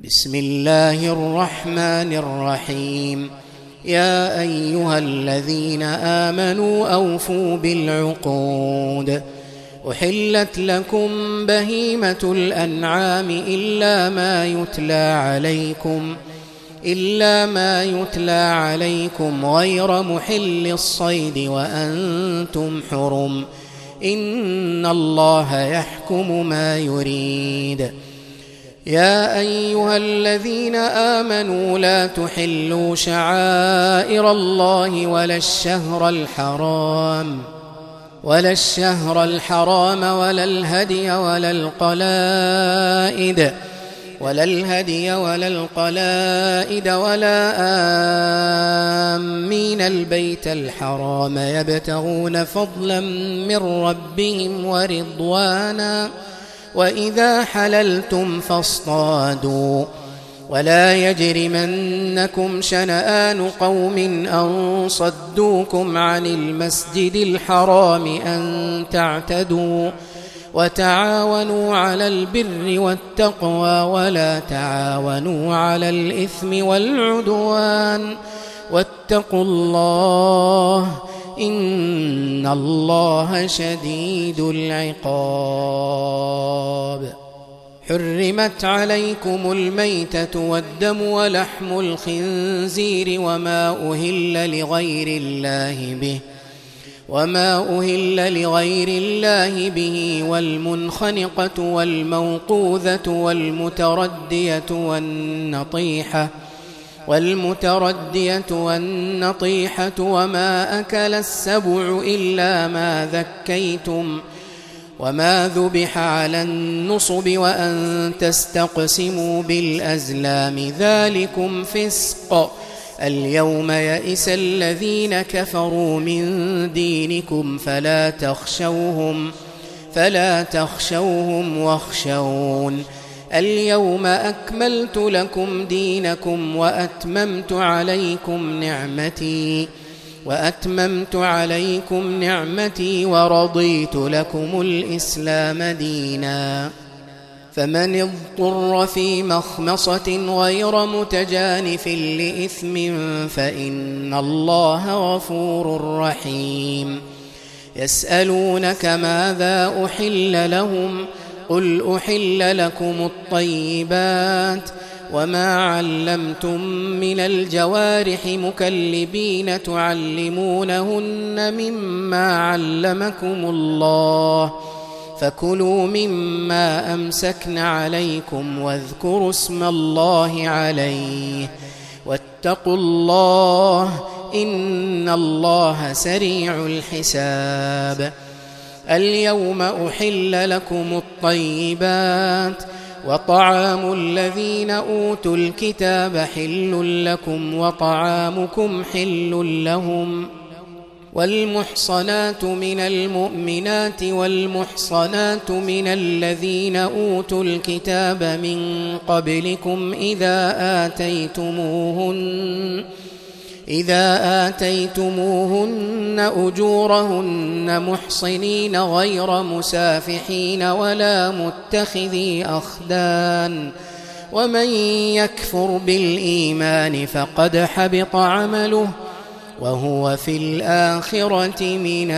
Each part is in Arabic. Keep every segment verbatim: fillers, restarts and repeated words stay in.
بسم الله الرحمن الرحيم. يا أيها الذين آمنوا أوفوا بالعقود. أحلت لكم بهيمة الأنعام إلا ما يتلى عليكم إلا ما يتلى عليكم غير محل الصيد وأنتم حرم، إن الله يحكم ما يريد. يا أيها الذين آمنوا لا تحلوا شعائر الله ولا الشهر الحرام ولا الشهر الحرام ولا الهدي ولا القلائد ولا الهدي ولا القلائد ولا آمين البيت الحرام يبتغون فضلا من ربهم ورضوانا، وإذا حللتم فاصطادوا، ولا يجرمنكم شنآن قوم أن صدوكم عن المسجد الحرام أن تعتدوا، وتعاونوا على البر والتقوى ولا تعاونوا على الإثم والعدوان، واتقوا الله إن الله شديد العقاب. حرمت عليكم الميتة والدم ولحم الخنزير وما أهل لغير الله به وما أهل لغير الله به والمنخنقة والموقوذة والمتردية والنطيحة والمتردية والنطيحة وما أكل السبع إلا ما ذكيتم وما ذبح على النصب وأن تستقسموا بالأزلام، ذلكم فسق. اليوم يئس الذين كفروا من دينكم فلا تخشوهم فلا تخشوهم واخشون. اليوم أكملت لكم دينكم وأتممت عليكم نعمتي وأتممت عليكم نعمتي ورضيت لكم الإسلام دينا. فمن اضطر في مخمصة غير متجانف لإثم فإن الله غفور رحيم. يسألونك ماذا أحل لهم قل أحل لكم الطيبات وما علمتم من الجوارح مكلبين تعلمونهن مما علمكم الله، فكلوا مما أمسكن عليكم واذكروا اسم الله عليه، واتقوا الله إن الله سريع الحساب. اليوم أحل لكم الطيبات وطعام الذين أوتوا الكتاب حل لكم وطعامكم حل لهم، والمحصنات من المؤمنات والمحصنات من الذين أوتوا الكتاب من قبلكم إذا آتيتموهن إذا آتيتموهن أجورهن محصنين غير مسافحين ولا متخذي أخدان، ومن يكفر بالإيمان فقد حبط عمله وهو في الآخرة من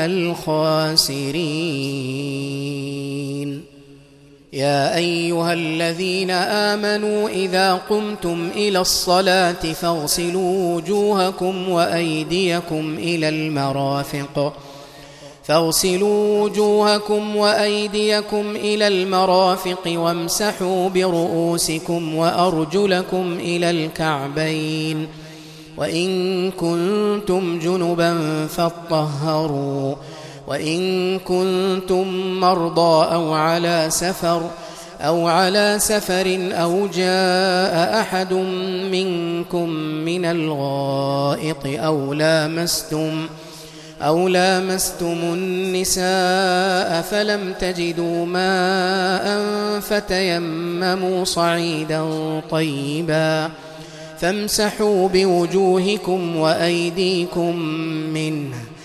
الخاسرين. يا أيها الذين آمنوا إذا قمتم إلى الصلاة فاغسلوا وجوهكم وأيديكم إلى المرافق فاغسلوا وجوهكم وأيديكم إلى المرافق وامسحوا برؤوسكم وأرجلكم إلى الكعبين، وإن كنتم جنبا فاطهروا، وإن كنتم مرضى أو على سفر أو على سفر أو جاء أحد منكم من الغائط أو لامستم أو لامستم النساء فلم تجدوا ماء فتيمموا صعيدا طيبا فامسحوا بوجوهكم وأيديكم منه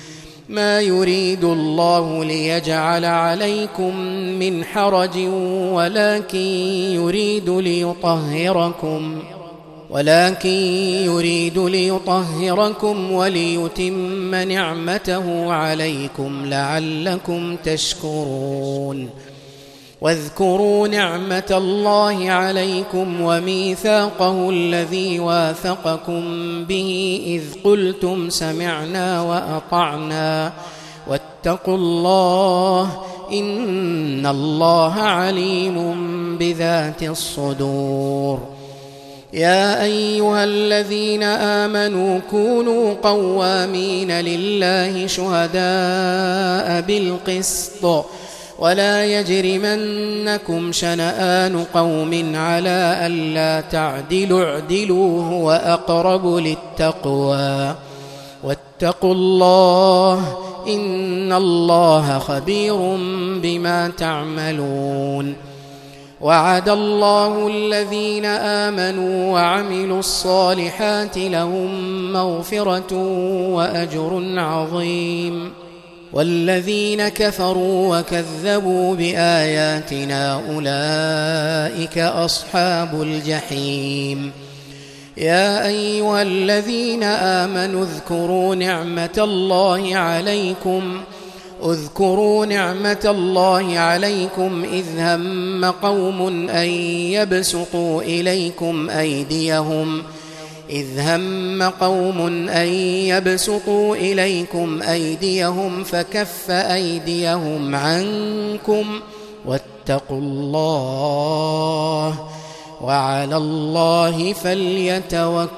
ما يريد الله ليجعل عليكم من حرج ولكن يريد ليطهركم ولكن يريد ليطهركم وليتم نعمته عليكم لعلكم تشكرون. واذكروا نعمة الله عليكم وميثاقه الذي واثقكم به إذ قلتم سمعنا وأطعنا واتقوا الله إن الله عليم بذات الصدور. يا أيها الذين آمنوا كونوا قوامين لله شهداء بالقسط ولا يجرمنكم شنآن قوم على ألا تعدلوا اعدلوا هو أقرب للتقوى واتقوا الله إن الله خبير بما تعملون. وعد الله الذين آمنوا وعملوا الصالحات لهم مغفرة وأجر عظيم والذين كفروا وكذبوا بآياتنا أولئك أصحاب الجحيم. يا أيها الذين آمنوا اذكروا نعمة الله عليكم اذكروا نعمة الله عليكم إذ هم قوم أن يبسطوا إليكم أيديهم إذ هم قوم أن يبسطوا إليكم أيديهم فكف أيديهم عنكم واتقوا الله وعلى الله فليتوكل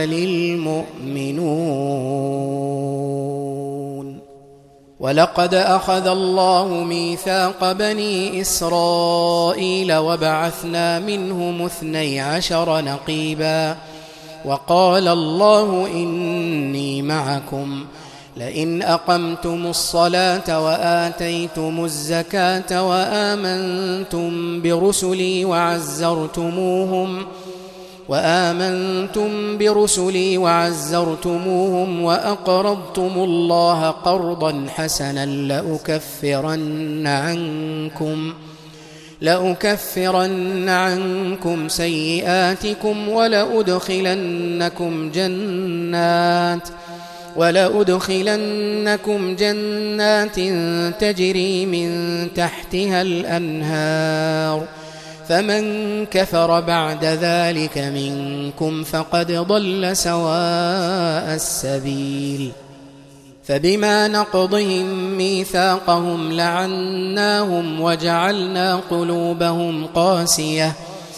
المؤمنون. ولقد أخذ الله ميثاق بني إسرائيل وبعثنا منهم اثني عشر نقيبا وقال الله إني معكم لئن أقمتم الصلاة وآتيتم الزكاة وآمنتم برسلي وعزرتموهم وآمنتم برسلي وعزرتموهم وأقرضتم الله قرضا حسنا لأكفرن عنكم لأكفرن عنكم سيئاتكم ولأدخلنكم جنات ولأدخلنكم جنات تجري من تحتها الأنهار فمن كفر بعد ذلك منكم فقد ضل سواء السبيل. فبما نقضهم ميثاقهم لعناهم وجعلنا قلوبهم قاسية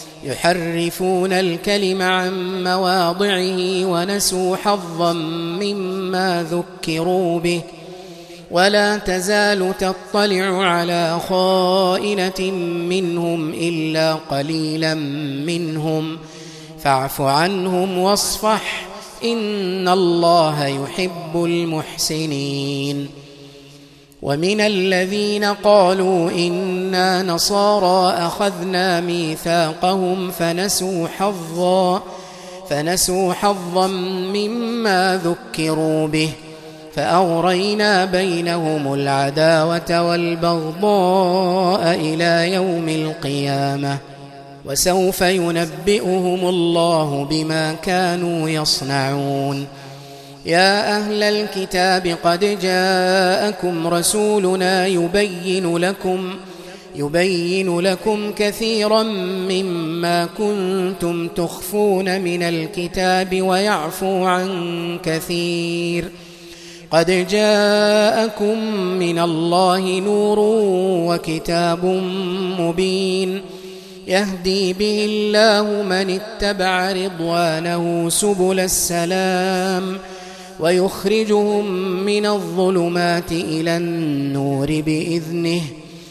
يحرفون الكلم عن مواضعه ونسوا حظا مما ذكروا به ولا تزال تطلع على خائنة منهم إلا قليلا منهم فاعف عنهم واصفح إن الله يحب المحسنين. ومن الذين قالوا إنا نصارى أخذنا ميثاقهم فنسوا حظا فنسوا حظا مما ذكروا به فأغرينا بينهم العداوة والبغضاء إلى يوم القيامة وسوف ينبئهم الله بما كانوا يصنعون. يا أهل الكتاب قد جاءكم رسولنا يبين لكم يبين لكم كثيرا مما كنتم تخفون من الكتاب ويعفو عن كثير قد جاءكم من الله نور وكتاب مبين يهدي به الله من اتبع رضوانه سبل السلام ويخرجهم من الظلمات إلى النور بإذنه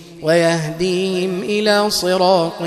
ويهديهم إلى صراط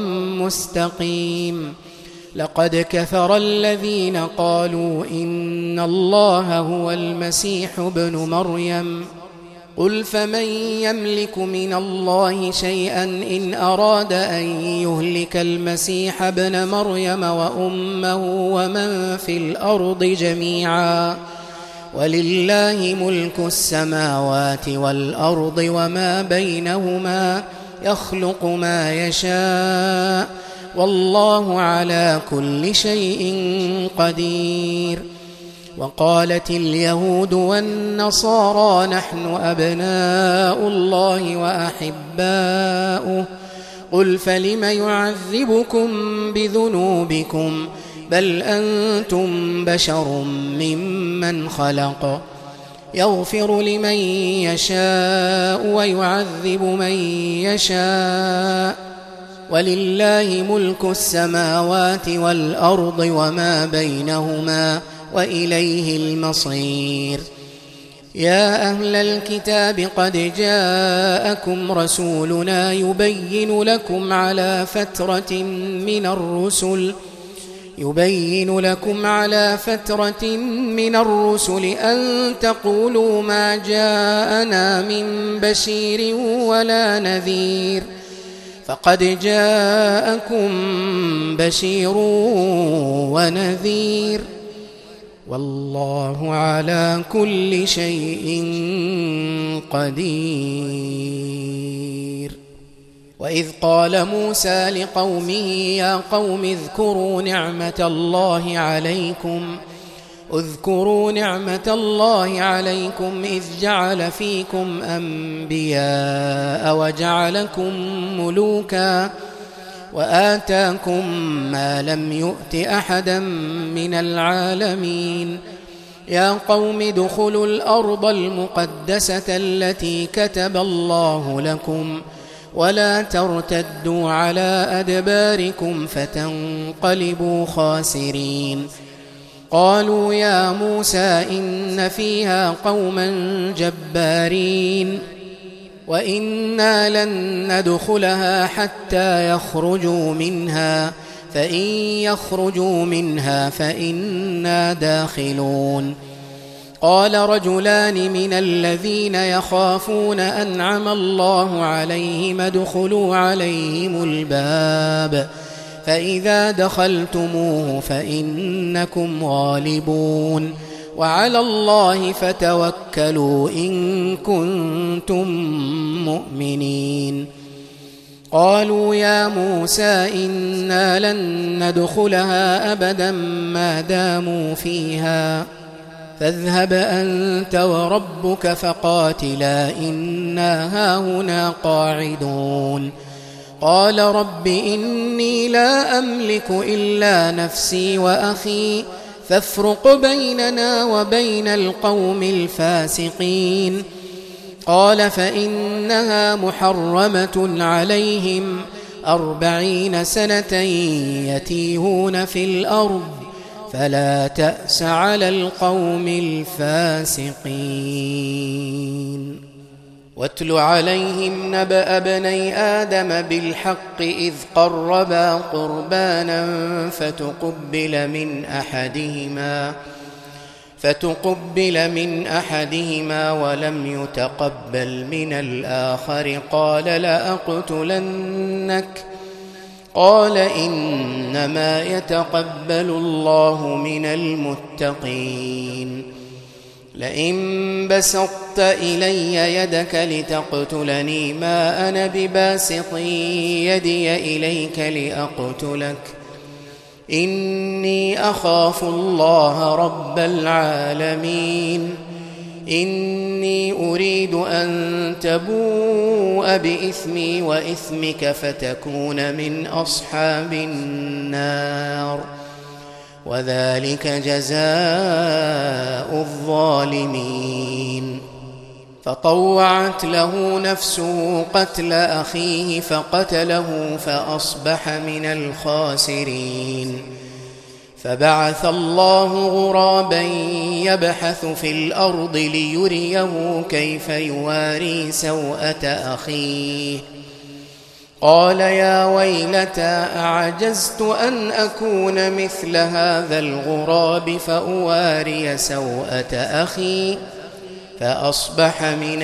مستقيم. لقد كفر الذين قالوا إن الله هو المسيح ابن مريم قل فمن يملك من الله شيئا إن أراد أن يهلك المسيح ابن مريم وأمه ومن في الأرض جميعا ولله ملك السماوات والأرض وما بينهما يخلق ما يشاء والله على كل شيء قدير. وقالت اليهود والنصارى نحن أبناء الله وأحباؤه قل فلم يعذبكم بذنوبكم بل أنتم بشر ممن خلق يغفر لمن يشاء ويعذب من يشاء ولله ملك السماوات والأرض وما بينهما وإليه المصير. يا أهل الكتاب قد جاءكم رسولنا يبين لكم على فترة من الرسل يبين لكم على فترة من الرسل أن تقولوا ما جاءنا من بشير ولا نذير فقد جاءكم بشير ونذير والله على كل شيء قدير. وإذ قال موسى لقومه يا قوم اذكروا نعمة الله عليكم اذكروا نعمة الله عليكم إذ جعل فيكم أنبياء وجعلكم ملوكا وآتاكم ما لم يؤت أحدا من العالمين. يا قوم ادخلوا الأرض المقدسة التي كتب الله لكم ولا ترتدوا على أدباركم فتنقلبوا خاسرين. قالوا يا موسى إن فيها قوما جبارين وإنا لن ندخلها حتى يخرجوا منها فإن يخرجوا منها فإنا داخلون. قال رجلان من الذين يخافون أنعم الله عليهم ادخلوا عليهم الباب فإذا دخلتموه فإنكم غالبون وعلى الله فتوكلوا إن كنتم مؤمنين. قالوا يا موسى إنا لن ندخلها أبدا ما داموا فيها فاذهب أنت وربك فقاتلا إنا هاهنا قاعدون. قال رب إني لا أملك إلا نفسي وأخي فافرق بيننا وبين القوم الفاسقين. قال فإنها محرمة عليهم أربعين سنة يتيهون في الأرض فلا تأس على القوم الفاسقين. واتل عليهم نبأ ابني آدم بالحق إذ قربا قربانا فتقبل من أحدهما فتقبل من أحدهما ولم يتقبل من الآخر قال لأقتلنك قال إنما يتقبل الله من المتقين. لئن بسطت إلي يدك لتقتلني ما أنا بباسط يدي إليك لأقتلك إني أخاف الله رب العالمين. إني أريد أن تبوء بإثمي وإثمك فتكون من أصحاب النار وذلك جزاء الظالمين. فطوعت له نفسه قتل أخيه فقتله فأصبح من الخاسرين. فبعث الله غرابا يبحث في الأرض ليريه كيف يواري سوءة أخيه قال يا ويلتى أعجزت أن أكون مثل هذا الغراب فأواري سوءة أخي فأصبح من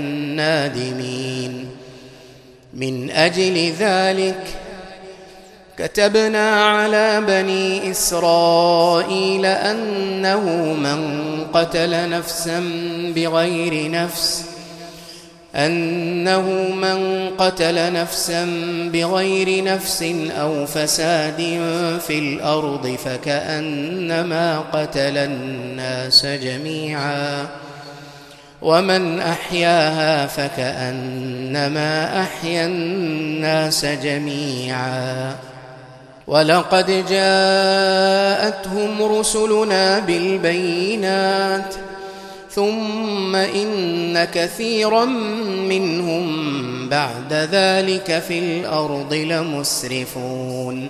النادمين. من أجل ذلك كتبنا على بني إسرائيل أنه من قتل نفسا بغير نفس أنه من قتل نفسا بغير نفس أو فساد في الأرض فكأنما قتل الناس جميعا ومن أحياها فكأنما أحيا الناس جميعا ولقد جاءتهم رسلنا بالبينات ثم إن كثيرا منهم بعد ذلك في الأرض لمسرفون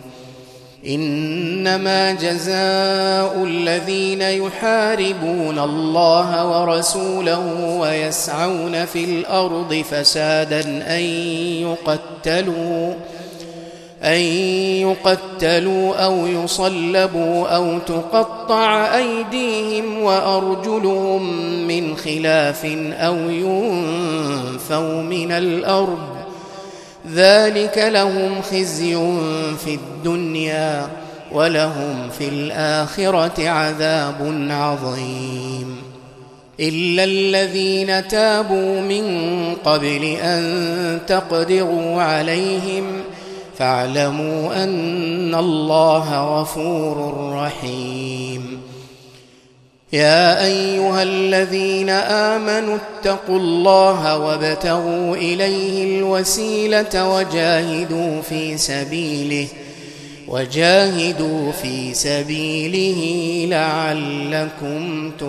إنما جزاء الذين يحاربون الله ورسوله ويسعون في الأرض فسادا أن يقتلوا أن يقتلوا أو يصلبوا أو تقطع أيديهم وأرجلهم من خلاف أو ينفوا من الأرض ذلك لهم خزي في الدنيا ولهم في الآخرة عذاب عظيم إلا الذين تابوا من قبل أن تقدروا عليهم فاعلموا أن الله غفور رحيم يا أيها الذين آمنوا اتقوا الله وابتغوا إليه الوسيلة وجاهدوا في سبيله وجاهدوا في سبيله لعلكم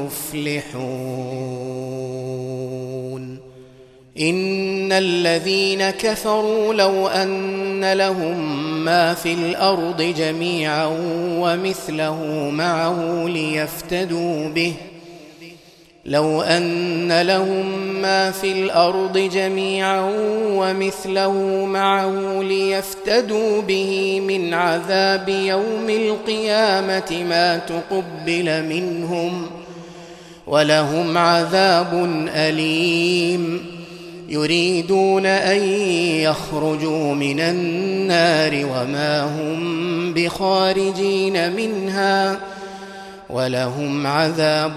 تفلحون إن الذين كفروا لو أن لهم ما في الأرض جميعا ومثله معه ليفتدوا به لو أن لهم ما في الأرض جميعا ومثله معه ليفتدوا به من عذاب يوم القيامة ما تقبل منهم ولهم عذاب أليم يريدون أن يخرجوا من النار وما هم بخارجين منها ولهم عذاب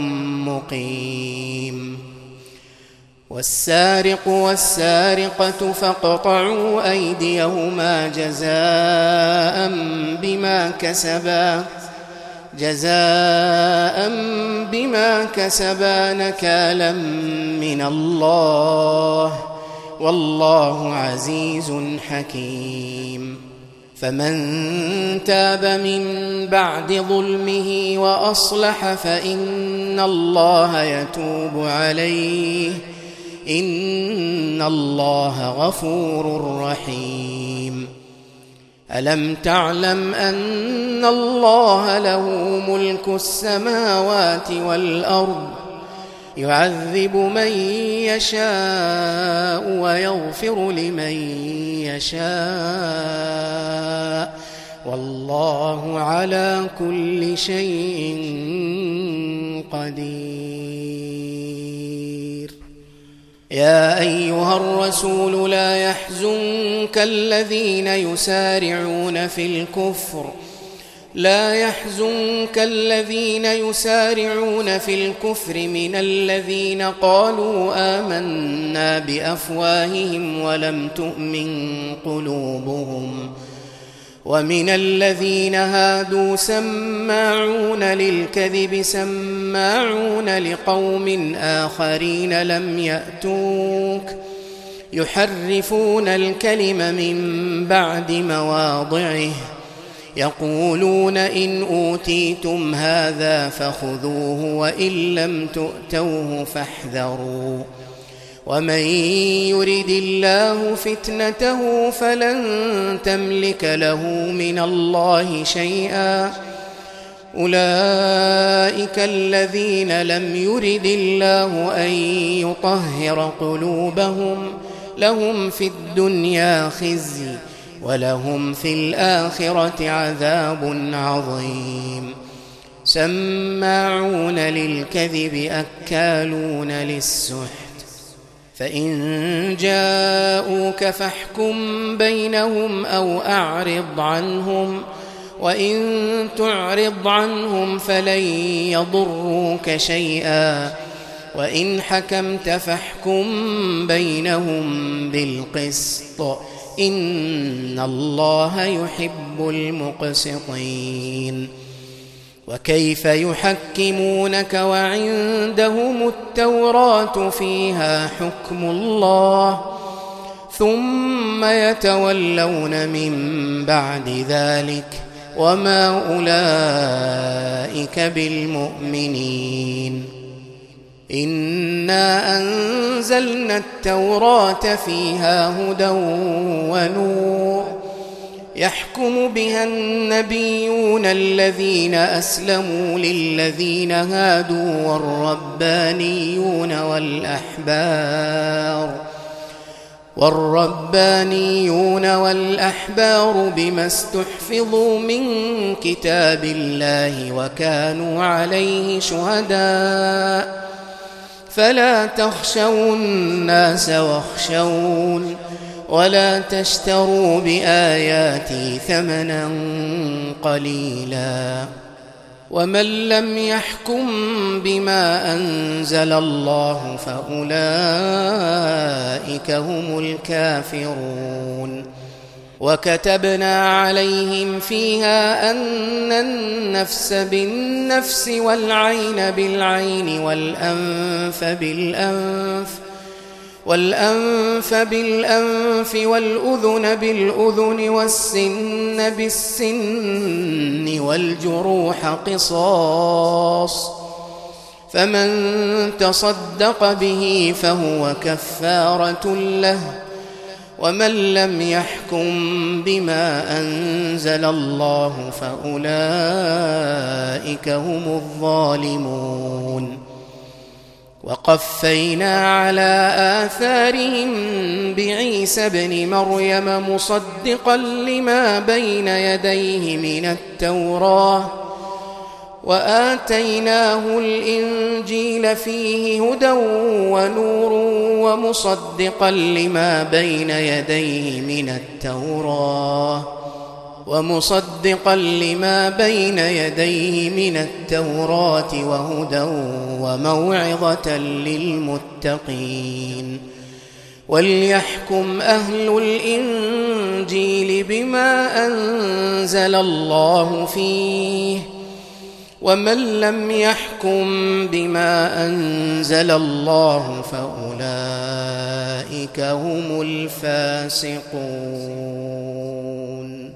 مقيم والسارق والسارقة فاقطعوا أيديهما جزاء بما كسبا جزاء بما كسبا نكالا من الله والله عزيز حكيم فمن تاب من بعد ظلمه وأصلح فإن الله يتوب عليه إن الله غفور رحيم ألم تعلم أن الله له ملك السماوات والأرض يعذب من يشاء ويغفر لمن يشاء والله على كل شيء قدير يا أيها الرسول لا يحزنك الذين يسارعون في الكفر لا يحزنك الذين يسارعون في الكفر من الذين قالوا آمنا بأفواههم ولم تؤمن قلوبهم ومن الذين هادوا سماعون للكذب سماعون لقوم آخرين لم يأتوك يحرفون الكلم من بعد مواضعه يقولون إن أوتيتم هذا فخذوه وإن لم تؤتوه فاحذروا ومن يرد الله فتنته فلن تملك له من الله شيئا أولئك الذين لم يرد الله أن يطهر قلوبهم لهم في الدنيا خزي ولهم في الآخرة عذاب عظيم سماعون للكذب أكالون للسحت فإن جاءوك فاحكم بينهم أو أعرض عنهم، وإن تعرض عنهم فلن يضروك شيئا، وإن حكمت فاحكم بينهم بالقسط، إن الله يحب المقسطين. وكيف يحكمونك وعندهم التوراة فيها حكم الله، ثم يتولون من بعد ذلك وما أولئك بالمؤمنين. إنا أنزلنا التوراة فيها هدى ونور، يحكم بها النبيون الذين أسلموا للذين هادوا والربانيون والأحبار والربانيون والأحبار بما استحفظوا من كتاب الله وكانوا عليه شهداء، فلا تخشوا الناس واخشون، ولا تشتروا بآياتي ثمنا قليلا. ومن لم يحكم بما أنزل الله فأولئك هم الكافرون. وكتبنا عليهم فيها أن النفس بالنفس والعين بالعين والأنف بالأنف والأنف بالأنف والأذن بالأذن والسن بالسن والجروح قصاص، فمن تصدق به فهو كفارة له، ومن لم يحكم بما أنزل الله فأولئك هم الظالمون. وقفينا على آثارهم بعيسى ابن مريم مصدقا لما بين يديه من التوراة، وآتيناه الإنجيل فيه هدى ونور ومصدقا لما بين يديه من التوراة ومصدقا لما بين يديه من التوراة وهدى وموعظة للمتقين. وليحكم أهل الإنجيل بما أنزل الله فيه، ومن لم يحكم بما أنزل الله فأولئك هم الفاسقون.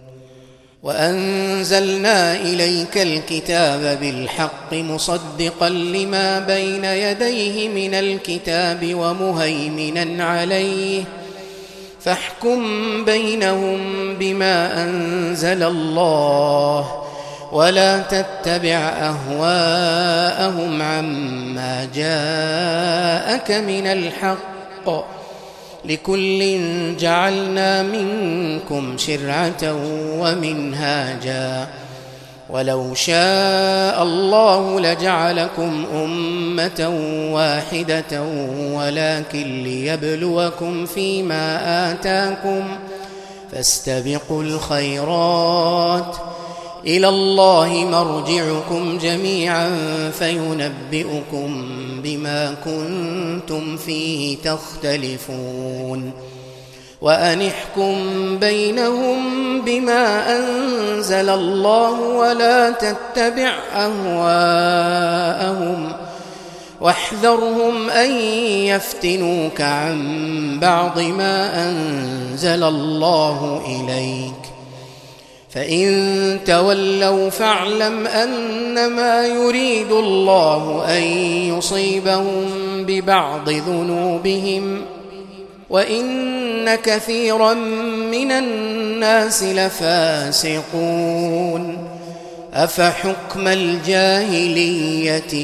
وأنزلنا إليك الكتاب بالحق مصدقا لما بين يديه من الكتاب ومهيمنا عليه، فاحكم بينهم بما أنزل الله، ولا تتبع أهواءهم عما جاءك من الحق، لكل جعلنا منكم شرعة ومنهاجا، ولو شاء الله لجعلكم أمة واحدة ولكن ليبلوكم فيما آتاكم، فاستبقوا الخيرات، إلى الله مرجعكم جميعا فينبئكم بما كنتم فيه تختلفون. وأن احكم بينهم بما أنزل الله ولا تتبع أهواءهم، واحذرهم أن يفتنوك عن بعض ما أنزل الله إليك، فإن تولوا فاعلم أنما يريد الله أن يصيبهم ببعض ذنوبهم، وإن كثيرا من الناس لفاسقون. أفحكم الجاهلية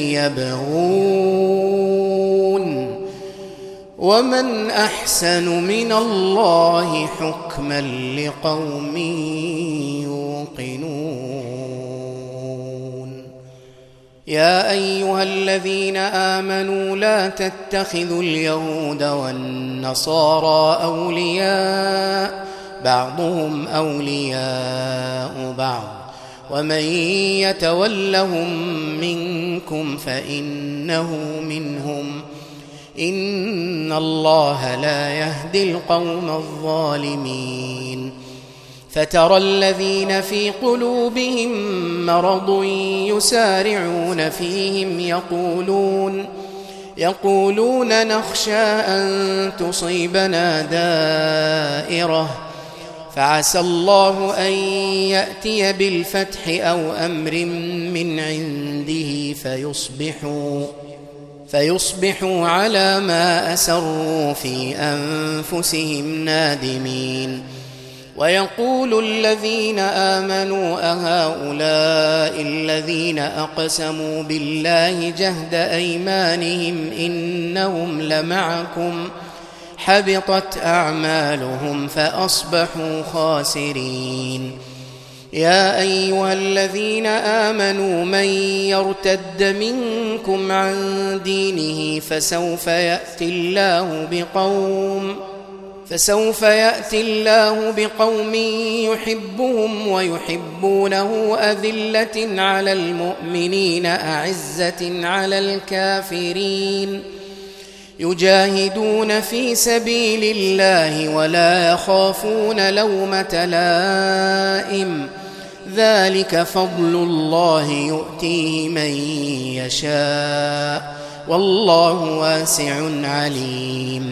يبغون، ومن أحسن من الله حكما لقوم يوقنون. يا أيها الذين آمنوا لا تتخذوا اليهود والنصارى أولياء بعضهم أولياء بعض ومن يتولهم منكم فإنه منهم إن الله لا يهدي القوم الظالمين. فترى الذين في قلوبهم مرض يسارعون فيهم يقولون يقولون نخشى أن تصيبنا دائرة فعسى الله أن يأتي بالفتح أو أمر من عنده فيصبحوا فيصبحوا على ما أسروا في أنفسهم نادمين. ويقول الذين آمنوا أهؤلاء الذين أقسموا بالله جهد أيمانهم إنهم لمعكم حبطت أعمالهم فأصبحوا خاسرين. يا أيها الذين آمنوا من يرتد منكم عن دينه فسوف يأتي الله بقوم فسوف يأتي الله بقوم يحبهم ويحبونه أذلة على المؤمنين أعزة على الكافرين يجاهدون في سبيل الله ولا يخافون لومة لائم ذلك فضل الله يؤتيه من يشاء والله واسع عليم.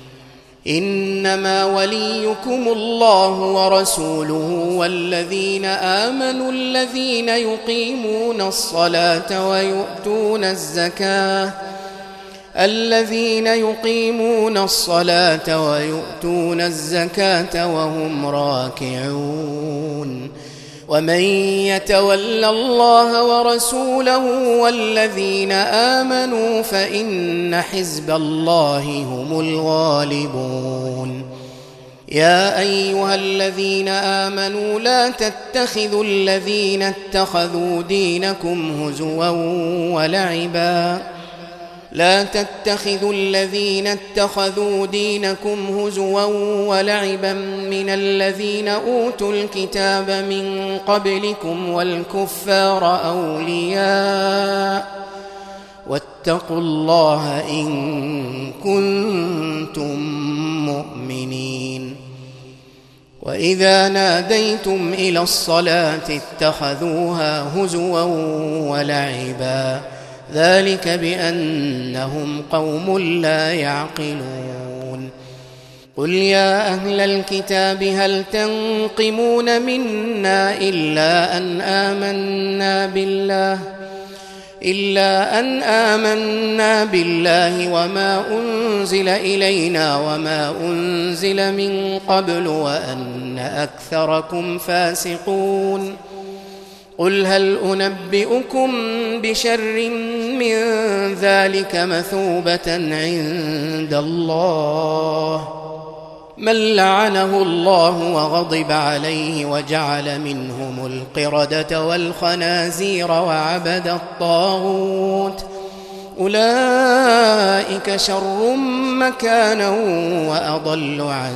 إنما وليكم الله ورسوله والذين آمنوا الذين يقيمون الصلاة ويؤتون الزكاة الذين يقيمون الصلاة ويؤتون الزكاة وهم راكعون. ومن يتول الله ورسوله والذين آمنوا فإن حزب الله هم الغالبون. يا أيها الذين آمنوا لا تتخذوا الذين اتخذوا دينكم هزوا ولعبا لا تتخذوا الذين اتخذوا دينكم هزوا ولعبا من الذين أوتوا الكتاب من قبلكم والكفار أولياء واتقوا الله إن كنتم مؤمنين. وإذا ناديتم إلى الصلاة اتخذوها هزوا ولعبا ذلك بأنهم قوم لا يعقلون. قل يا أهل الكتاب هل تنقمون منا إلا أن آمنا بالله إلا أن آمنا بالله وما أنزل إلينا وما أنزل من قبل وأن أكثركم فاسقون. قل هل أنبئكم بشر من ذلك مثوبة عند الله من لعنه الله وغضب عليه وجعل منهم القردة والخنازير وعبد الطاغوت أولئك شر مكانا وأضل عن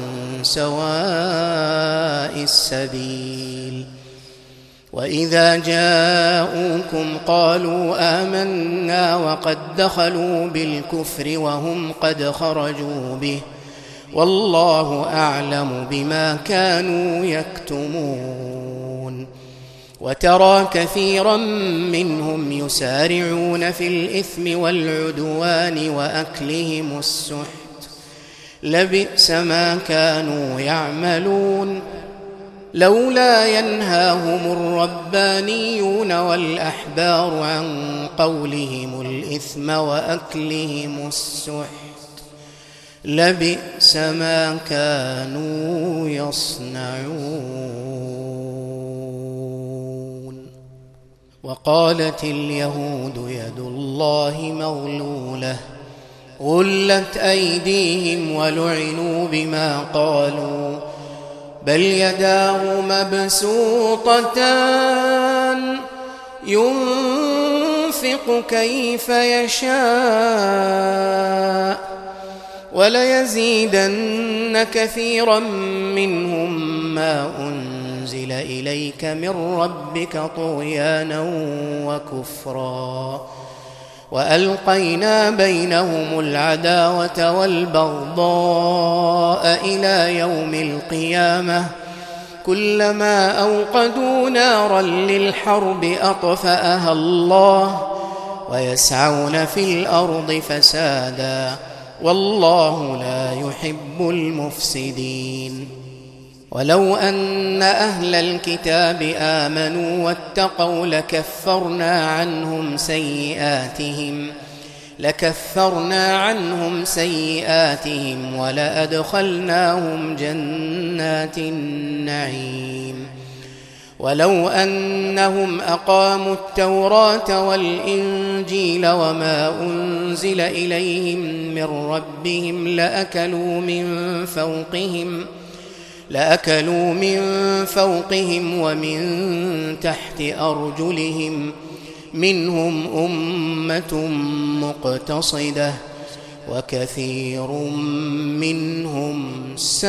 سواء السبيل. وإذا جاءوكم قالوا آمنا وقد دخلوا بالكفر وهم قد خرجوا به والله أعلم بما كانوا يكتمون. وترى كثيرا منهم يسارعون في الإثم والعدوان وأكلهم السحت لبئس ما كانوا يعملون. لولا ينهاهم الربانيون والأحبار عن قولهم الإثم وأكلهم السحت لبئس ما كانوا يصنعون. وقالت اليهود يد الله مغلولة غلت أيديهم ولعنوا بما قالوا بل يداه مبسوطتان ينفق ينفق كيف يشاء وليزيدن كثيرا منهم ما أنزل إليك من ربك طغيانا وكفرا وألقينا بينهم العداوة والبغضاء إلى يوم القيامة كلما أوقدوا نارا للحرب أطفأها الله ويسعون في الأرض فسادا والله لا يحب المفسدين. ولو أن أهل الكتاب آمنوا واتقوا لكفرنا عنهم سيئاتهم لكفرنا عنهم سيئاتهم ولأدخلناهم جنات النعيم. ولو أنهم أقاموا التوراة والإنجيل وما أنزل إليهم من ربهم لأكلوا من فوقهم لأكلوا من فوقهم ومن تحت أرجلهم منهم أمة مقتصدة وكثير منهم ساء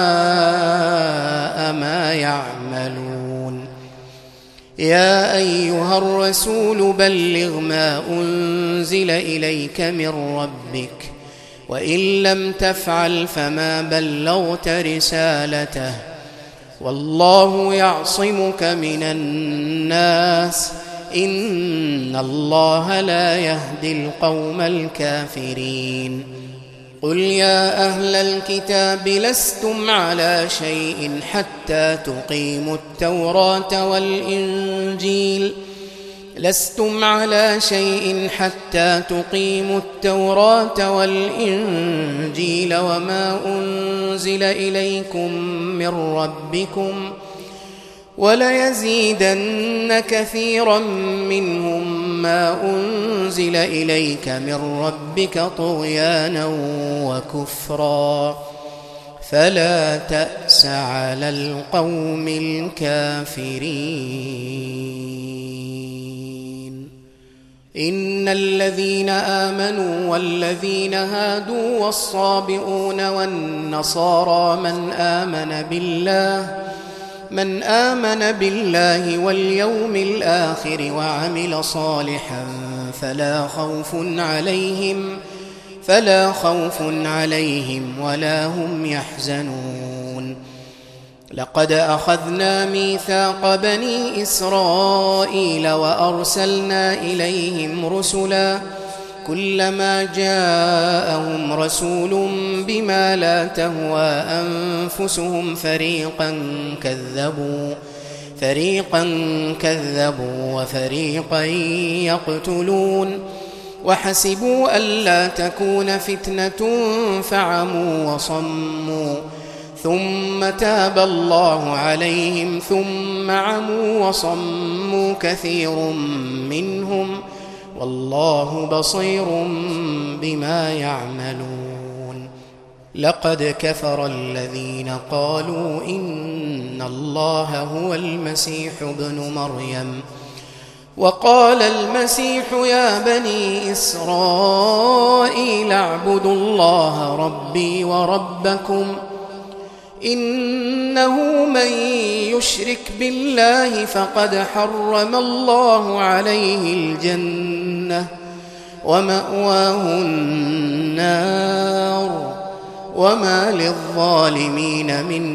ما يعملون. يا أيها الرسول بلغ ما أنزل إليك من ربك وإن لم تفعل فما بلغت رسالته والله يعصمك من الناس إن الله لا يهدي القوم الكافرين. قل يا أهل الكتاب لستم على شيء حتى تقيموا التوراة والإنجيل لستم على شيء حتى تقيموا التوراة والإنجيل وما أنزل إليكم من ربكم وليزيدن كثيرا منهم ما أنزل إليك من ربك طغيانا وكفرا فلا تأس على القوم الكافرين. إن الذين آمنوا والذين هادوا والصابئون والنصارى من آمن بالله من آمن بالله واليوم الآخر وعمل صالحا فلا خوف عليهم فلا خوف عليهم ولا هم يحزنون. لقد أخذنا ميثاق بني إسرائيل وأرسلنا إليهم رسلا كلما جاءهم رسول بما لا تهوى أنفسهم فريقا كذبوا فريقا كذبوا وفريقا يقتلون وحسبوا ألا تكون فتنة فعموا وصموا ثم تاب الله عليهم ثم عموا وصموا كثير منهم والله بصير بما يعملون. لقد كفر الذين قالوا إن الله هو المسيح ابن مريم وقال المسيح يا بني إسرائيل اعبدوا الله ربي وربكم إنه من يشرك بالله فقد حرم الله عليه الجنة ومأواه النار وما للظالمين من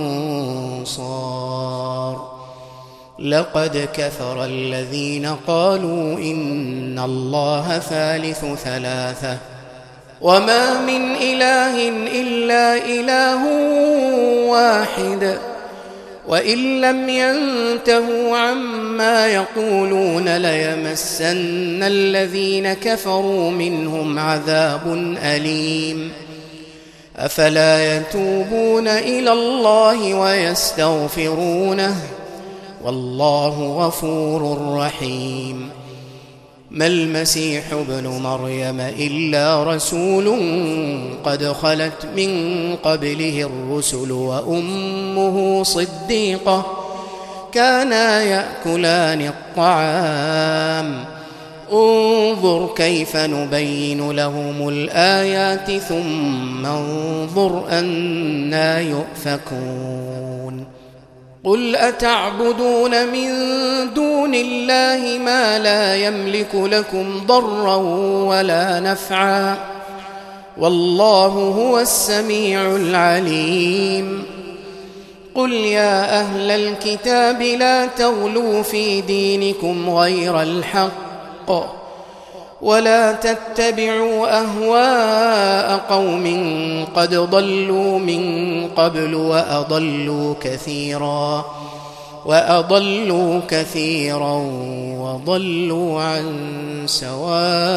أنصار. لقد كفر الذين قالوا إن الله ثالث ثلاثة وما من إله إلا إله واحد وإن لم ينتهوا عما يقولون ليمسن الذين كفروا منهم عذاب أليم. أفلا يتوبون إلى الله ويستغفرونه والله غفور رحيم. ما المسيح ابن مريم إلا رسول قد خلت من قبله الرسل وأمه صديقة كانا يأكلان الطعام انظر كيف نبين لهم الآيات ثم انظر أنى يؤفكون قل أتعبدون من دون الله ما لا يملك لكم ضرا ولا نفعا والله هو السميع العليم قل يا أهل الكتاب لا تغلوا في دينكم غير الحق ولا تتبعوا أهواء قوم قد ضلوا من قبل وأضلوا كثيرا وأضلوا كثيرا وضلوا عن سواء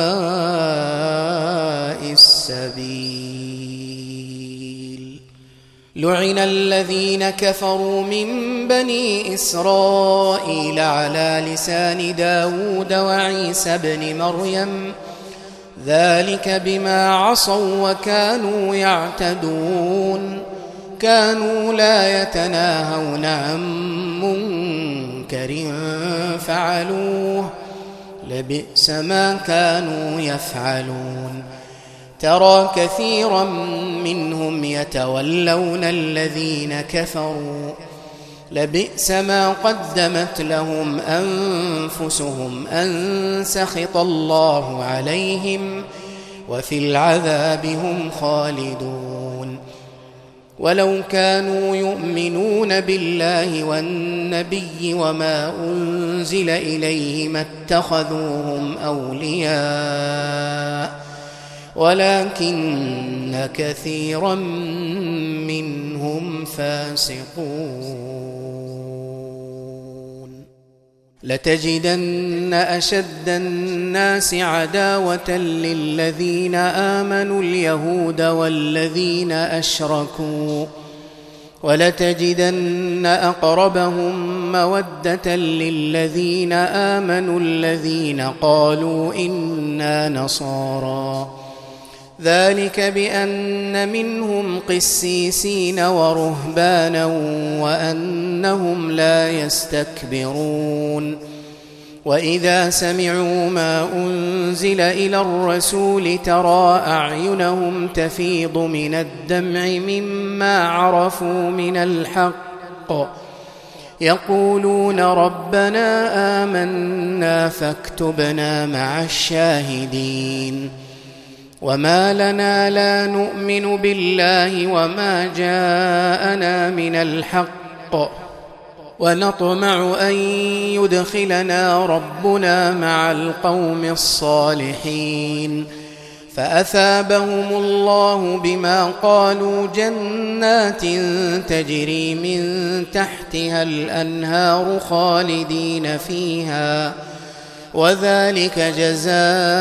السبيل لعن الذين كفروا من بني إسرائيل على لسان داود وعيسى بن مريم ذلك بما عصوا وكانوا يعتدون كانوا لا يتناهون عن منكر فعلوه لبئس ما كانوا يفعلون ترى كثيرا منهم يتولون الذين كفروا لبئس ما قدمت لهم أنفسهم أن سخط الله عليهم وفي العذاب هم خالدون ولو كانوا يؤمنون بالله والنبي وما أنزل إليه ما اتخذوهم أولياء ولكن كثيرا منهم فاسقون لتجدن أشد الناس عداوة للذين آمنوا اليهود والذين أشركوا ولتجدن أقربهم مودة للذين آمنوا الذين قالوا إنا نصارى ذلك بأن منهم قسيسين ورهبانا وأنهم لا يستكبرون وإذا سمعوا ما أنزل إلى الرسول ترى أعينهم تفيض من الدمع مما عرفوا من الحق يقولون ربنا آمنا فاكتبنا مع الشاهدين وما لنا لا نؤمن بالله وما جاءنا من الحق ونطمع أن يدخلنا ربنا مع القوم الصالحين فأثابهم الله بما قالوا جنات تجري من تحتها الأنهار خالدين فيها وذلك جزاء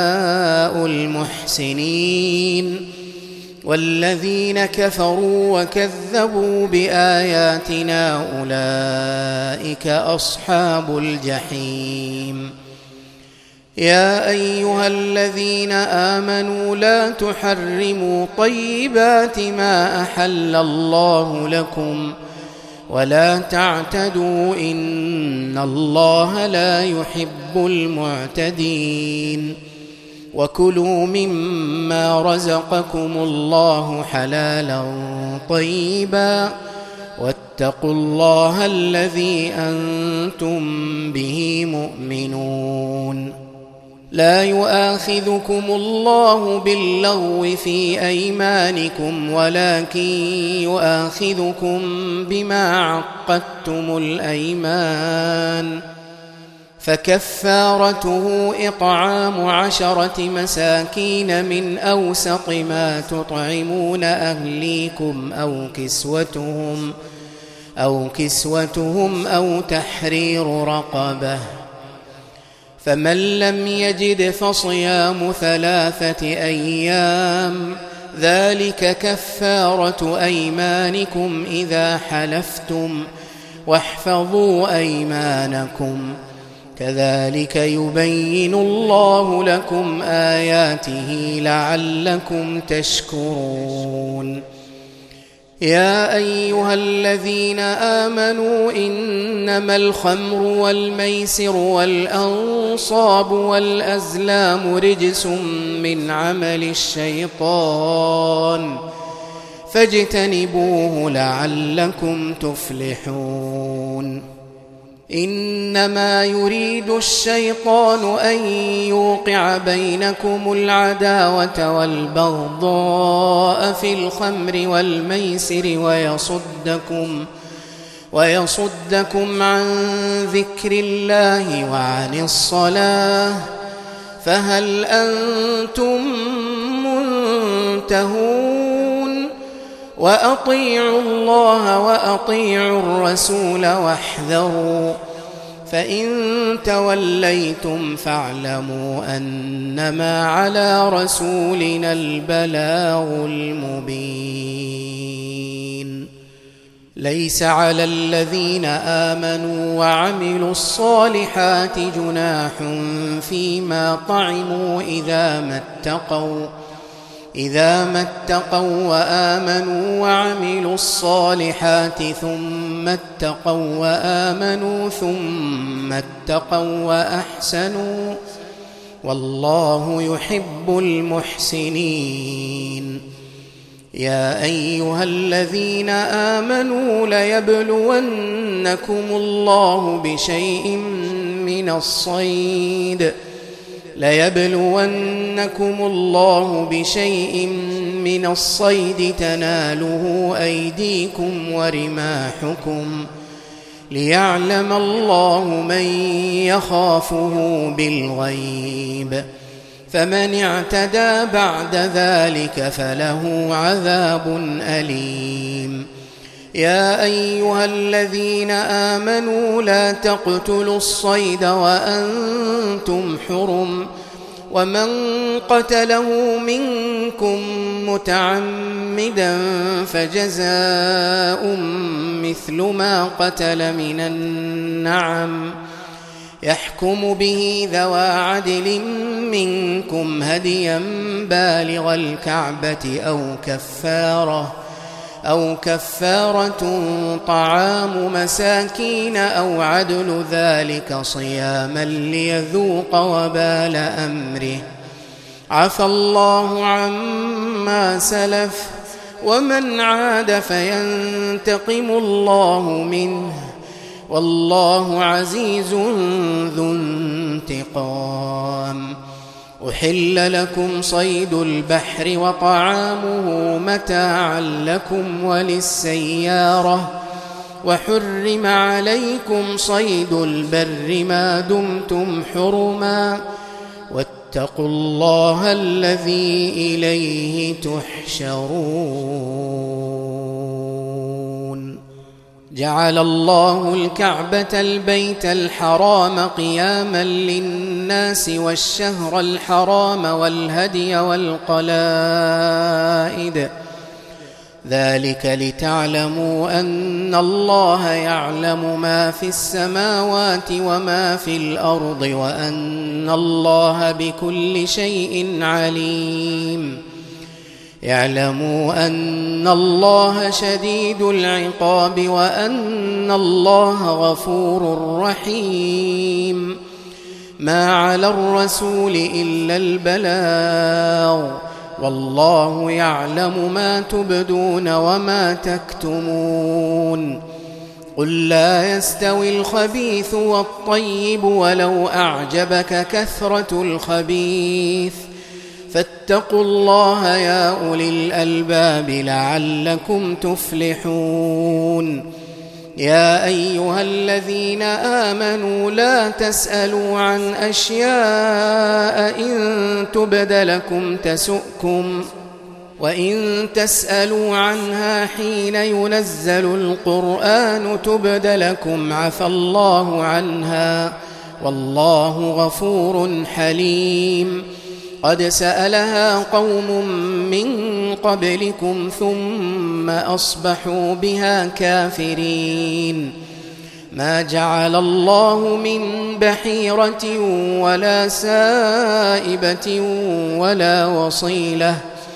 المحسنين والذين كفروا وكذبوا بآياتنا أولئك أصحاب الجحيم يا أيها الذين آمنوا لا تحرموا طيبات ما أحل الله لكم ولا تعتدوا إن الله لا يحب المعتدين وكلوا مما رزقكم الله حلالا طيبا واتقوا الله الذي أنتم به مؤمنون لا يؤاخذكم الله باللغو في أيمانكم ولكن يؤاخذكم بما عقدتم الأيمان فكفارته إطعام عشرة مساكين من أوسط ما تطعمون أهليكم أو كسوتهم أو كسوتهم أو تحرير رقبة فمن لم يجد فصيام ثلاثة أيام ذلك كفارة أيمانكم إذا حلفتم واحفظوا أيمانكم كذلك يبين الله لكم آياته لعلكم تشكرون يا أيها الذين آمنوا إنما الخمر والميسر والأنصاب والأزلام رجس من عمل الشيطان فاجتنبوه لعلكم تفلحون إنما يريد الشيطان أن يوقع بينكم العداوة والبغضاء في الخمر والميسر ويصدكم ويصدكم عن ذكر الله وعن الصلاة فهل أنتم منتهون وأطيعوا الله وأطيعوا الرسول واحذروا فإن توليتم فاعلموا أنما على رسولنا البلاغ المبين ليس على الذين آمنوا وعملوا الصالحات جناح فيما طعموا إذا ما اتقوا إذا ما اتقوا وآمنوا وعملوا الصالحات ثم اتقوا وآمنوا ثم اتقوا وأحسنوا والله يحب المحسنين يا أيها الذين آمنوا ليبلونكم الله بشيء من الصيد ليبلونكم الله بشيء من الصيد تناله أيديكم ورماحكم ليعلم الله من يخافه بالغيب فمن اعتدى بعد ذلك فله عذاب أليم يا أيها الذين آمنوا لا تقتلوا الصيد وأنتم حرم ومن قتله منكم متعمدا فجزاء مثل ما قتل من النعم يحكم به ذوى عدل منكم هديا بالغ الكعبة أو كفارة أو كفارة طعام مساكين أو عدل ذلك صياما ليذوق وبال أمره عفى الله عما سلف ومن عاد فينتقم الله منه والله عزيز ذو انتقام أحل لكم صيد البحر وطعامه متاعا لكم وللسيارة وحرم عليكم صيد البر ما دمتم حرما واتقوا الله الذي إليه تحشرون جعل الله الكعبة البيت الحرام قياما للناس والشهر الحرام والهدي والقلائد ذلك لتعلموا أن الله يعلم ما في السماوات وما في الأرض وأن الله بكل شيء عليم اعلموا أن الله شديد العقاب وأن الله غفور رحيم ما على الرسول إلا البلاغ والله يعلم ما تبدون وما تكتمون قل لا يستوي الخبيث والطيب ولو أعجبك كثرة الخبيث فاتقوا الله يا أولي الألباب لعلكم تفلحون يا أيها الذين آمنوا لا تسألوا عن أشياء إن تبد لكم تسؤكم وإن تسألوا عنها حين ينزل القرآن تبد لكم عفى الله عنها والله غفور حليم قد سألها قوم من قبلكم ثم أصبحوا بها كافرين ما جعل الله من بحيرة ولا سائبة ولا وصيلة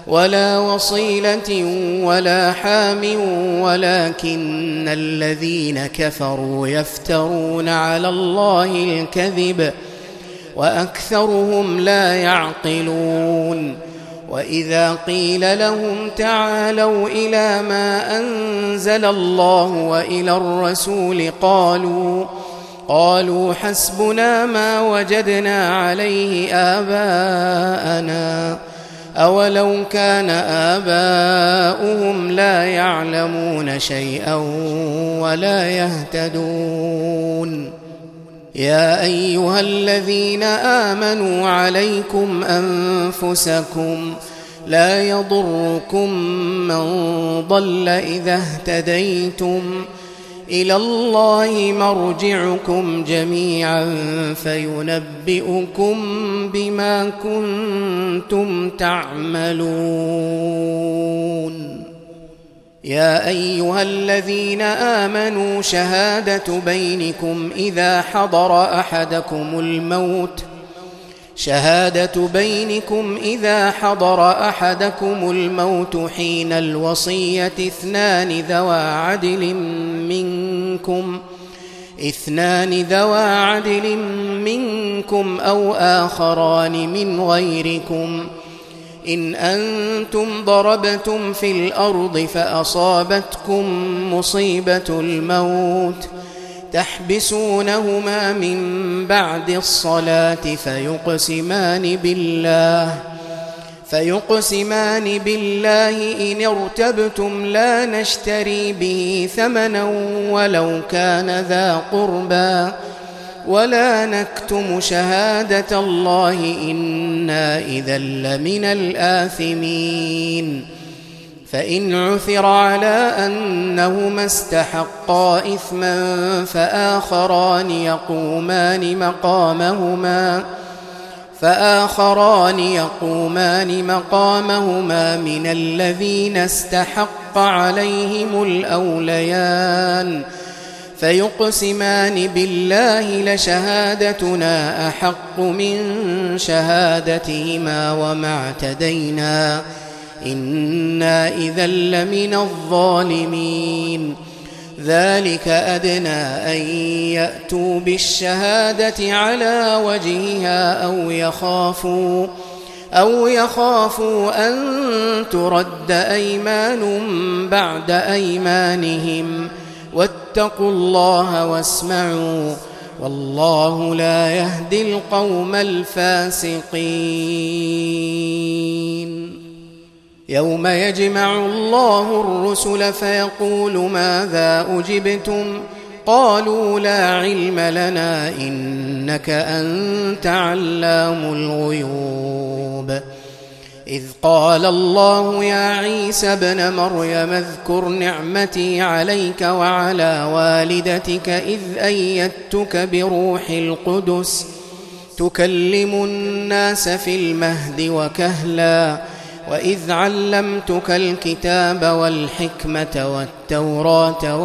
ولا وصيلة ولا حام ولكن الذين كفروا يفترون على الله الكذب وأكثرهم لا يعقلون وإذا قيل لهم تعالوا إلى ما أنزل الله وإلى الرسول قالوا قالوا حسبنا ما وجدنا عليه آباءنا أولو كان آباؤهم لا يعلمون شيئا ولا يهتدون يا أيها الذين آمنوا عليكم أنفسكم لا يضركم من ضل إذا اهتديتم إلى الله مرجعكم جميعا فينبئكم بما كنتم تعملون يا أيها الذين آمنوا شهادة بينكم إذا حضر أحدكم الموت شهادة بينكم إذا حضر أحدكم الموت حين الوصية اثنان ذوى عدل منكم اثنان ذوى عدل منكم أو آخران من غيركم إن أنتم ضربتم في الأرض فأصابتكم مصيبة الموت تحبسونهما من بعد الصلاة فيقسمان بالله فيقسمان بالله إن ارتبتم لا نشتري به ثمنا ولو كان ذا قربى ولا نكتم شهادة الله إنا إذا لمن الآثمين فإن عثر على أنهما استحقا إثما فآخران يقومان مقامهما فآخران يقومان مقامهما من الذين استحق عليهم الأوليان فيقسمان بالله لشهادتنا أحق من شهادتهما وما اعتدينا إنا إذا لمن الظالمين ذلك أدنى أن يأتوا بالشهادة على وجهها أو يخافوا أو يخافوا أن ترد أيمان بعد أيمانهم واتقوا الله واسمعوا والله لا يهدي القوم الفاسقين يوم يجمع الله الرسل فيقول ماذا أجبتم قالوا لا علم لنا إنك أنت علام الغيوب إذ قال الله يا عيسى ابن مريم اذكر نعمتي عليك وعلى والدتك إذ أيدتك بروح القدس تكلم الناس في المهد وكهلا وإذ علمتك الكتاب والحكمة والتوراة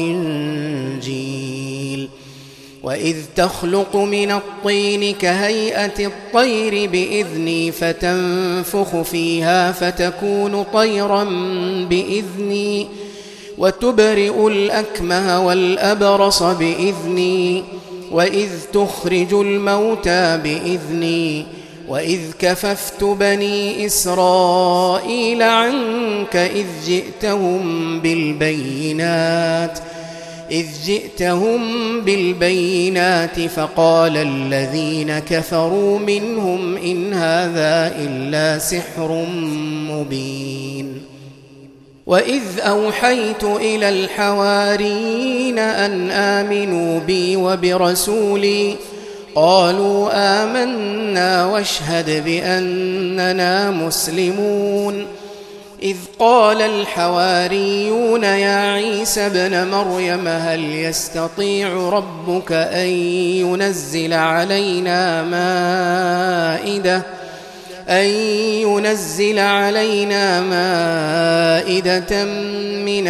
والإنجيل وإذ تخلق من الطين كهيئة الطير بإذني فتنفخ فيها فتكون طيرا بإذني وتبرئ الأكمه والأبرص بإذني وإذ تخرج الموتى بإذني وإذ كففت بني إسرائيل عنك إذ جئتهم بالبينات إذ جئتهم بالبينات فقال الذين كفروا منهم إن هذا إلا سحر مبين وإذ أوحيت إلى الحواريين أن آمنوا بي وبرسولي قالوا آمنا واشهد بأننا مسلمون إذ قال الحواريون يا عيسى ابن مريم هل يستطيع ربك أن ينزل علينا مائدة أن ينزل علينا مائدة من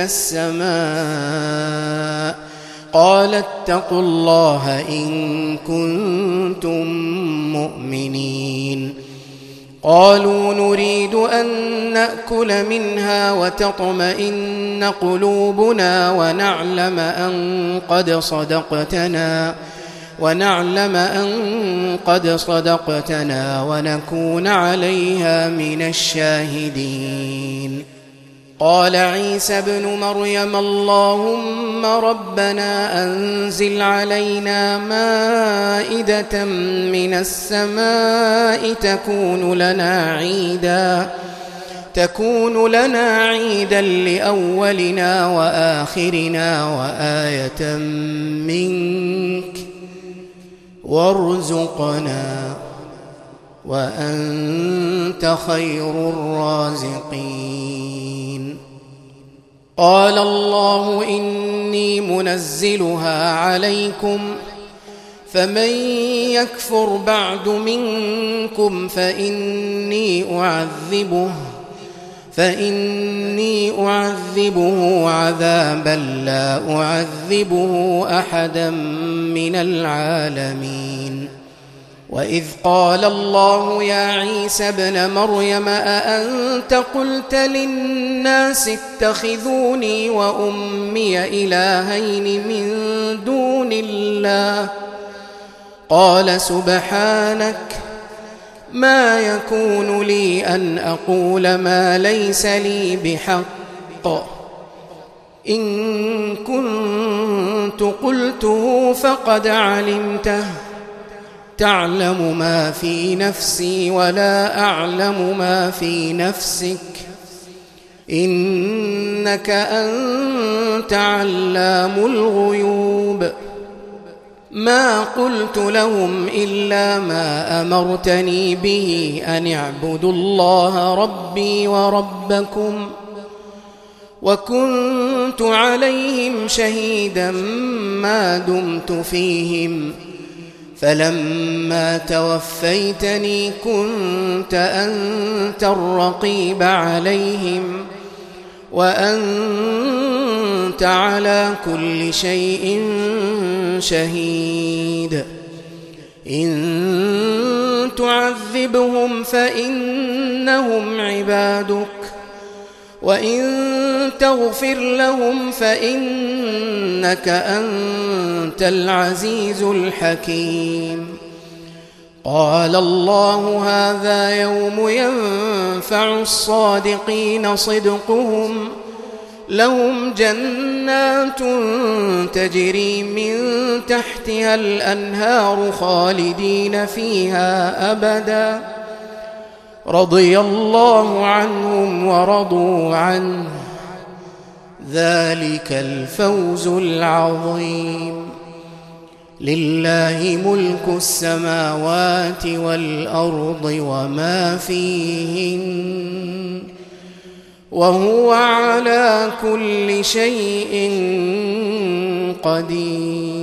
السماء قال اتقوا الله إن كنتم مؤمنين قالوا نريد أن نأكل منها وتطمئن قلوبنا ونعلم أن قد صدقتنا ونعلم أن قد صدقتنا ونكون عليها من الشاهدين. قال عيسى ابن مريم اللهم ربنا أنزل علينا مائدة من السماء تكون لنا عيدا تكون لنا عيدا لأولنا وآخرنا وآية منك وارزقنا وأنت خير الرازقين. قال الله إني منزلها عليكم فمن يكفر بعد منكم فإني أعذبه فإني أعذبه عذابا لا أعذبه أحدا من العالمين. وإذ قال الله يا عيسى ابن مريم أأنت قلت للناس اتخذوني وأمي إلهين من دون الله قال سبحانك ما يكون لي أن أقول ما ليس لي بحق إن كنت قلته فقد علمته تعلم ما في نفسي ولا أعلم ما في نفسك إنك أنت علام الغيوب. ما قلت لهم إلا ما أمرتني به أن اعبدوا الله ربي وربكم وكنت عليهم شهيدا ما دمت فيهم فلما توفيتني كنت أنت الرقيب عليهم وأنت على كل شيء شهيد. إن تعذبهم فإنهم عبادك وإن تغفر لهم فإنك أنت العزيز الحكيم. قال الله هذا يوم ينفع الصادقين صدقهم لهم جنات تجري من تحتها الأنهار خالدين فيها أبدا رضي الله عنهم ورضوا عنه ذلك الفوز العظيم. لله ملك السماوات والأرض وما فيهن وهو على كل شيء قدير.